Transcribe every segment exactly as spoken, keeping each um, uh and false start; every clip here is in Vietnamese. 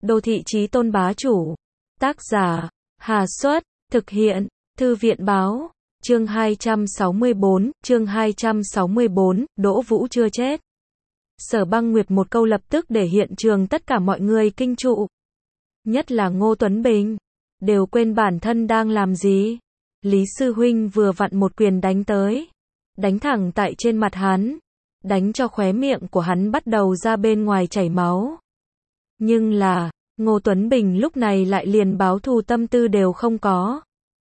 Đô thị chí tôn bá chủ. Tác giả, Hà Xuất, thực hiện, Thư viện báo, chương hai trăm sáu mươi bốn, chương hai trăm sáu mươi bốn, Đỗ Vũ chưa chết. Sở Băng Nguyệt một câu lập tức để hiện trường tất cả mọi người kinh trụ. Nhất là Ngô Tuấn Bình, đều quên bản thân đang làm gì. Lý Sư Huynh vừa vặn một quyền đánh tới, đánh thẳng tại trên mặt hắn, đánh cho khóe miệng của hắn bắt đầu ra bên ngoài chảy máu. Nhưng là, Ngô Tuấn Bình lúc này lại liền báo thù tâm tư đều không có.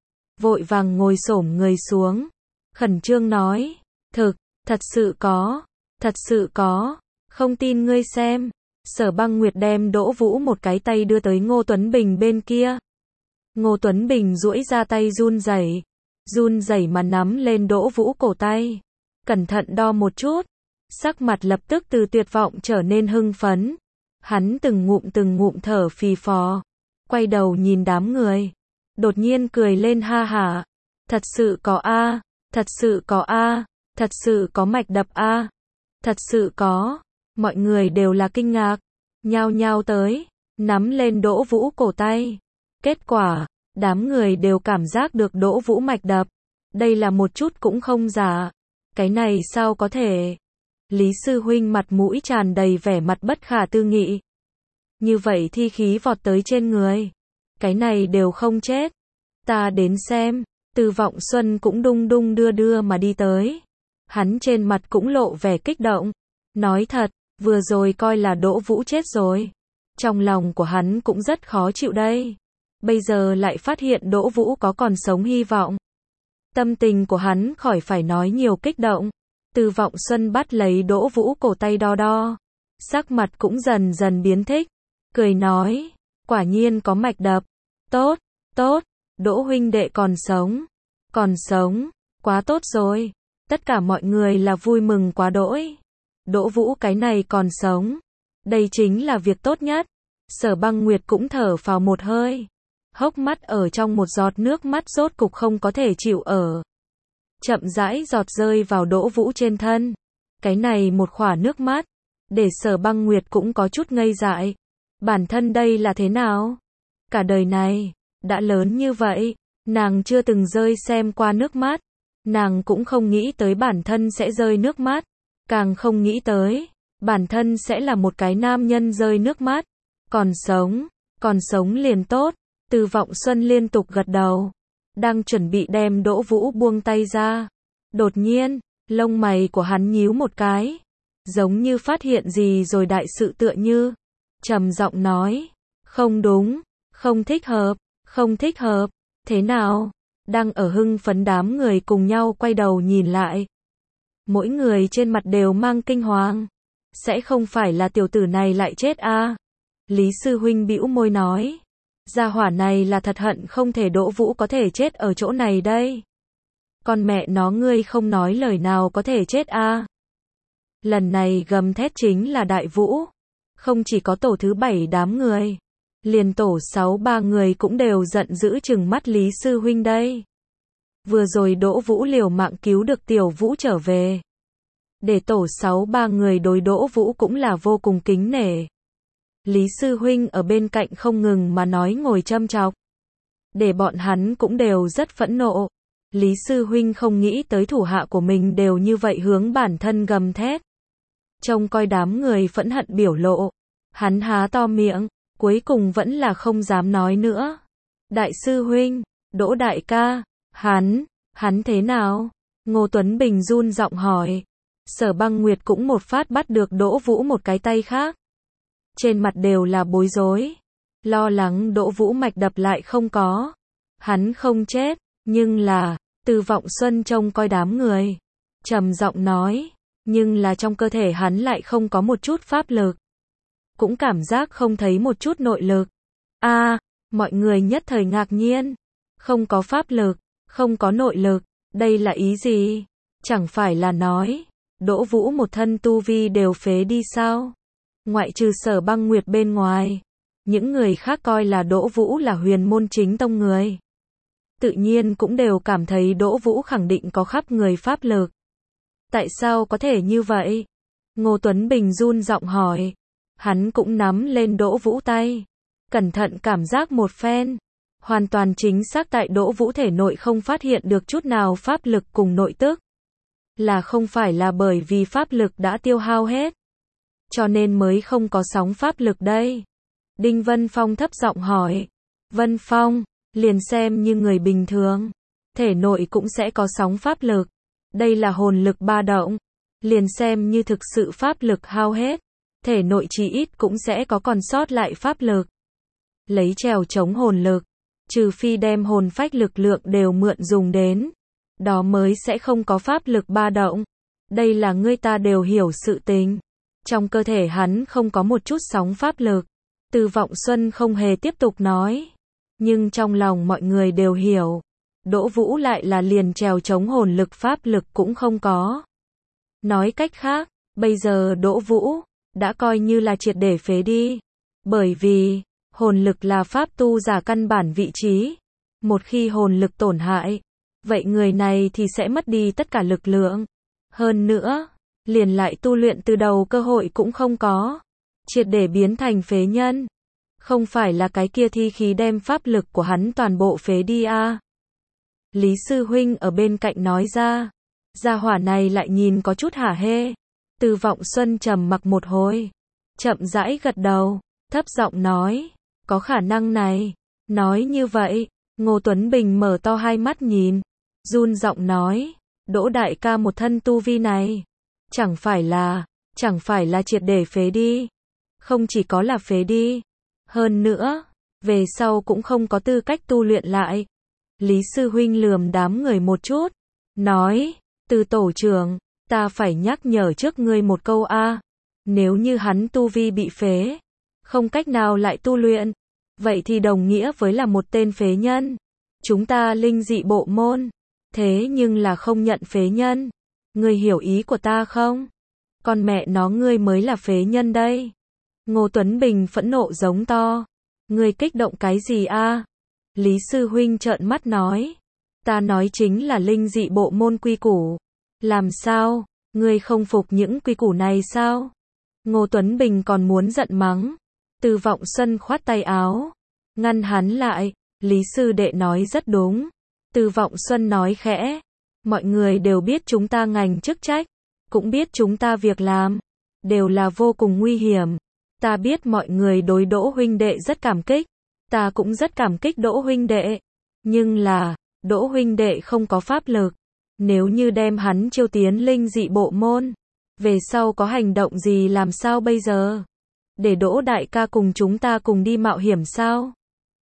Vội vàng ngồi xổm người xuống, khẩn trương nói, thực, thật sự có, thật sự có, không tin ngươi xem. Sở Băng Nguyệt đem Đỗ Vũ một cái tay đưa tới Ngô Tuấn Bình bên kia. Ngô Tuấn Bình duỗi ra tay run rẩy, run rẩy mà nắm lên Đỗ Vũ cổ tay, cẩn thận đo một chút, sắc mặt lập tức từ tuyệt vọng trở nên hưng phấn. Hắn từng ngụm từng ngụm thở phì phò, quay đầu nhìn đám người, đột nhiên cười lên ha hả, thật sự có a, thật sự có a, thật sự có mạch đập a, thật sự có. Mọi người đều là kinh ngạc, nhao nhao tới, nắm lên Đỗ Vũ cổ tay. Kết quả, đám người đều cảm giác được Đỗ Vũ mạch đập. Đây là một chút cũng không giả. Cái này sao có thể? Lý Sư Huynh mặt mũi tràn đầy vẻ mặt bất khả tư nghị. Như vậy thi khí vọt tới trên người. Cái này đều không chết. Ta đến xem. Từ Vọng Xuân cũng đung đung đưa đưa mà đi tới. Hắn trên mặt cũng lộ vẻ kích động. Nói thật, vừa rồi coi là Đỗ Vũ chết rồi. Trong lòng của hắn cũng rất khó chịu đây. Bây giờ lại phát hiện Đỗ Vũ có còn sống hy vọng. Tâm tình của hắn khỏi phải nói nhiều kích động. Từ Vọng Xuân bắt lấy Đỗ Vũ cổ tay đo đo. Sắc mặt cũng dần dần biến thích. Cười nói, quả nhiên có mạch đập. Tốt, tốt, Đỗ huynh đệ còn sống. Còn sống, quá tốt rồi. Tất cả mọi người là vui mừng quá đỗi. Đỗ Vũ cái này còn sống. Đây chính là việc tốt nhất. Sở Băng Nguyệt cũng thở phào một hơi. Hốc mắt ở trong một giọt nước mắt rốt cục không có thể chịu ở. Chậm rãi giọt rơi vào Đỗ Vũ trên thân. Cái này một khỏa nước mắt, để Sở Băng Nguyệt cũng có chút ngây dại. Bản thân đây là thế nào? Cả đời này, đã lớn như vậy, nàng chưa từng rơi xem qua nước mắt. Nàng cũng không nghĩ tới bản thân sẽ rơi nước mắt. Càng không nghĩ tới, bản thân sẽ là một cái nam nhân rơi nước mắt. Còn sống, còn sống liền tốt. Từ Vọng Xuân liên tục gật đầu. Đang chuẩn bị đem Đỗ Vũ buông tay ra. Đột nhiên, lông mày của hắn nhíu một cái. Giống như phát hiện gì rồi đại sự tựa như. Trầm giọng nói. Không đúng, không thích hợp, không thích hợp. Thế nào? Đang ở hưng phấn đám người cùng nhau quay đầu nhìn lại. Mỗi người trên mặt đều mang kinh hoàng. Sẽ không phải là tiểu tử này lại chết à? Lý Sư Huynh bĩu môi nói. Gia hỏa này là thật hận không thể Đỗ Vũ có thể chết ở chỗ này đây. Con mẹ nó ngươi không nói lời nào có thể chết à? Lần này gầm thét chính là Đại Vũ. Không chỉ có tổ thứ bảy đám người. Liền tổ sáu ba người cũng đều giận dữ chừng mắt Lý Sư Huynh đây. Vừa rồi Đỗ Vũ liều mạng cứu được Tiểu Vũ trở về. Để tổ sáu ba người đối Đỗ Vũ cũng là vô cùng kính nể. Lý Sư Huynh ở bên cạnh không ngừng mà nói ngồi châm chọc. Để bọn hắn cũng đều rất phẫn nộ. Lý Sư Huynh không nghĩ tới thủ hạ của mình đều như vậy hướng bản thân gầm thét. Trông coi đám người phẫn hận biểu lộ. Hắn há to miệng, cuối cùng vẫn là không dám nói nữa. Đại Sư Huynh, Đỗ Đại ca, hắn, hắn thế nào? Ngô Tuấn Bình run giọng hỏi. Sở Băng Nguyệt cũng một phát bắt được Đỗ Vũ một cái tay khác. Trên mặt đều là bối rối. Lo lắng Đỗ Vũ mạch đập lại không có. Hắn không chết, nhưng là, Từ Vọng Xuân trông coi đám người. Trầm giọng nói, nhưng là trong cơ thể hắn lại không có một chút pháp lực. Cũng cảm giác không thấy một chút nội lực. A, à, mọi người nhất thời ngạc nhiên. Không có pháp lực, không có nội lực, đây là ý gì? Chẳng phải là nói, Đỗ Vũ một thân tu vi đều phế đi sao? Ngoại trừ Sở Băng Nguyệt bên ngoài, những người khác coi là Đỗ Vũ là huyền môn chính tông người. Tự nhiên cũng đều cảm thấy Đỗ Vũ khẳng định có khắp người pháp lực. Tại sao có thể như vậy? Ngô Tuấn Bình run giọng hỏi. Hắn cũng nắm lên Đỗ Vũ tay. cẩn thận cảm giác một phen. Hoàn toàn chính xác tại Đỗ Vũ thể nội không phát hiện được chút nào pháp lực cùng nội tức. Là không phải là bởi vì pháp lực đã tiêu hao hết, cho nên mới không có sóng pháp lực đây. Đinh Vân Phong thấp giọng hỏi. Vân Phong, liền xem như người bình thường, thể nội cũng sẽ có sóng pháp lực. Đây là hồn lực ba động. Liền xem như thực sự pháp lực hao hết, thể nội chí ít cũng sẽ có còn sót lại pháp lực. Lấy trèo chống hồn lực, trừ phi đem hồn phách lực lượng đều mượn dùng đến, đó mới sẽ không có pháp lực ba động. Đây là ngươi ta đều hiểu sự tình. Trong cơ thể hắn không có một chút sóng pháp lực. Từ Vọng Xuân không hề tiếp tục nói. Nhưng trong lòng mọi người đều hiểu. Đỗ Vũ lại là liền trèo chống hồn lực pháp lực cũng không có. Nói cách khác, bây giờ Đỗ Vũ đã coi như là triệt để phế đi. Bởi vì, hồn lực là pháp tu giả căn bản vị trí. Một khi hồn lực tổn hại, vậy người này thì sẽ mất đi tất cả lực lượng. Hơn nữa, liền lại tu luyện từ đầu cơ hội cũng không có. Triệt để biến thành phế nhân. Không phải là cái kia thi khí đem pháp lực của hắn toàn bộ phế đi à. Lý Sư Huynh ở bên cạnh nói ra. Gia hỏa này lại nhìn có chút hả hê. Từ Vọng Xuân trầm mặc một hồi. Chậm rãi gật đầu. Thấp giọng nói. Có khả năng này. Nói như vậy, Ngô Tuấn Bình mở to hai mắt nhìn. Run giọng nói. Đỗ đại ca một thân tu vi này. Chẳng phải là, chẳng phải là triệt để phế đi. Không chỉ có là phế đi. Hơn nữa, về sau cũng không có tư cách tu luyện lại. Lý Sư Huynh lườm đám người một chút. Nói, Từ tổ trưởng, ta phải nhắc nhở trước ngươi một câu a. Nếu như hắn tu vi bị phế, không cách nào lại tu luyện, vậy thì đồng nghĩa với là một tên phế nhân. Chúng ta linh dị bộ môn, thế nhưng là không nhận phế nhân. Ngươi hiểu ý của ta không? Con mẹ nó ngươi mới là phế nhân đây. Ngô Tuấn Bình phẫn nộ giống to. Ngươi kích động cái gì a? Lý Sư Huynh trợn mắt nói. Ta nói chính là linh dị bộ môn quy củ. Làm sao? Ngươi không phục những quy củ này sao? Ngô Tuấn Bình còn muốn giận mắng. Từ Vọng Xuân khoát tay áo, ngăn hắn lại. Lý Sư Đệ nói rất đúng. Từ Vọng Xuân nói khẽ. Mọi người đều biết chúng ta ngành chức trách, cũng biết chúng ta việc làm, đều là vô cùng nguy hiểm. Ta biết mọi người đối Đỗ huynh đệ rất cảm kích, ta cũng rất cảm kích Đỗ huynh đệ. Nhưng là, Đỗ huynh đệ không có pháp lực. Nếu như đem hắn chiêu tiến linh dị bộ môn, về sau có hành động gì làm sao bây giờ? Để Đỗ đại ca cùng chúng ta cùng đi mạo hiểm sao?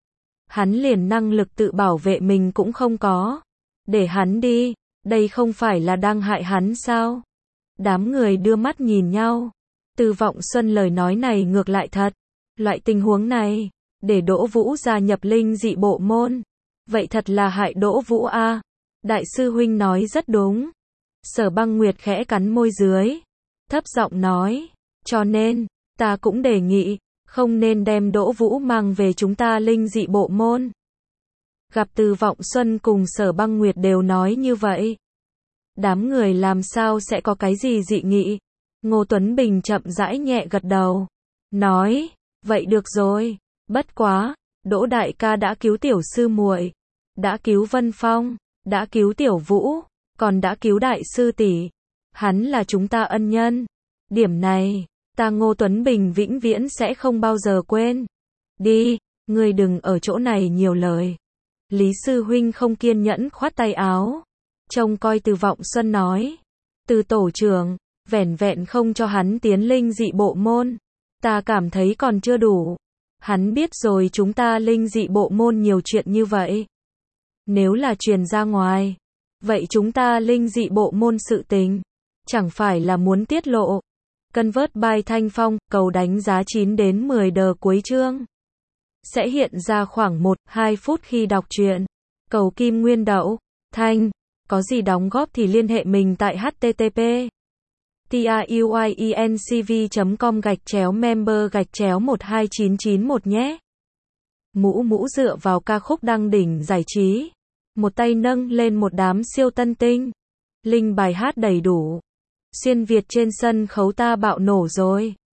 Hắn liền năng lực tự bảo vệ mình cũng không có. Để hắn đi, đây không phải là đang hại hắn sao? Đám người đưa mắt nhìn nhau. Từ Vọng Xuân lời nói này ngược lại thật. Loại tình huống này, để Đỗ Vũ gia nhập linh dị bộ môn, vậy thật là hại Đỗ Vũ a. Đại sư huynh nói rất đúng. Sở Băng Nguyệt khẽ cắn môi dưới, thấp giọng nói, cho nên, ta cũng đề nghị, không nên đem Đỗ Vũ mang về chúng ta linh dị bộ môn. Gặp Từ Vọng Xuân cùng Sở Băng Nguyệt đều nói như vậy. Đám người làm sao sẽ có cái gì dị nghị? Ngô Tuấn Bình chậm rãi nhẹ gật đầu. Nói, vậy được rồi. Bất quá, Đỗ đại ca đã cứu tiểu sư muội, đã cứu Vân Phong, đã cứu tiểu Vũ, còn đã cứu đại sư tỷ. Hắn là chúng ta ân nhân. Điểm này, ta Ngô Tuấn Bình vĩnh viễn sẽ không bao giờ quên. Đi, ngươi đừng ở chỗ này nhiều lời. Lý Sư Huynh không kiên nhẫn khoát tay áo. Trông coi Từ Vọng Xuân nói. Từ tổ trưởng, vẻn vẹn không cho hắn tiến linh dị bộ môn. Ta cảm thấy còn chưa đủ. Hắn biết rồi chúng ta linh dị bộ môn nhiều chuyện như vậy. Nếu là truyền ra ngoài, vậy chúng ta linh dị bộ môn sự tình, chẳng phải là muốn tiết lộ. Convert by Thanh Phong, cầu đánh giá chín đến mười đờ cuối chương. Sẽ hiện ra khoảng một đến hai phút khi đọc truyện. Cầu Kim Nguyên Đậu, Thanh, có gì đóng góp thì liên hệ mình tại http truyencv chấm com gạch chéo member gạch chéo một hai chín chín một nhé. Mũ mũ dựa vào ca khúc đăng đỉnh giải trí. Một tay nâng lên một đám siêu tân tinh. Linh bài hát đầy đủ. Xuyên Việt trên sân khấu ta bạo nổ rồi.